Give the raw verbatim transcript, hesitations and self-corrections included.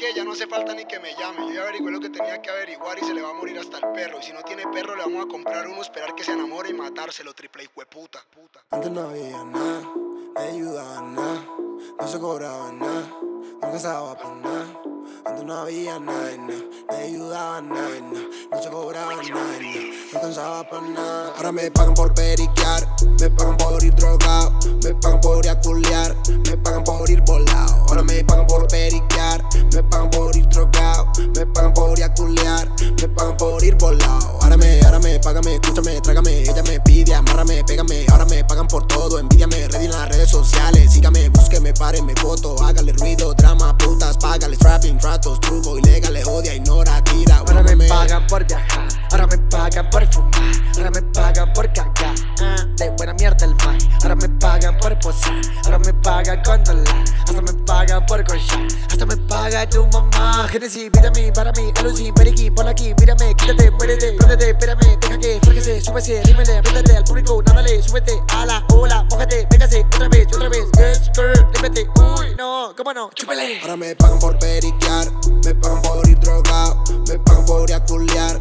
qué? Ya no hace falta ni que me llame. Yo ya averigué lo que tenía que averiguar y se le va a morir hasta el perro. Y si no tiene perro, le vamos a comprar uno, esperar que se enamore y matárselo, triple hijueputa. Puta. Antes no había nada, no ayudaba nada, no se cobraba nada, no alcanzaba para nada. Antes no había nada, nada, no ayudaba nada, nada, no se cobraba nada, nada, no alcanzaba para nada. Ahora me pagan por periquear, me pagan por ir drogado, me pagan por ir a culiar, me pagan por ir volado. Ahora me pagan por periquear, me pagan por ir drogado, me pagan por ir a culiar, me pagan por ir volado. Ahora me, ahora me, págame, escúchame, trágame, ella me pide, amárrame, pégame. Ahora me pagan por todo, envídiame, ready en las redes sociales. Sígame, búsqueme, páreme, foto, hágale ruido, drama, putas, págale, trapping, tratos, truco, ilegales, odia, ignora, tira. Ahora me pagan por viajar, ahora me pagan por fumar, ahora me pagan por cagar, ah, de buena mierda el mal. Ahora me pagan por posar, ahora me pagan con dólar, hasta me pagan por collar, hasta me paga tu mamá. Genesis, mírame, para mí, alucin, periquín, pon aquí, mírame, quítate, muérete, préndete, espérame, deja que fárquese, súbese, rímele, apriétate al público, nádale, súbete a la ola, mójate, pégase, otra vez, otra vez, es girl, límete, uy, no, cómo no, chúpele. Ahora me pagan por periquear, me pagan por ir drogado, me pagan por ir a culiar,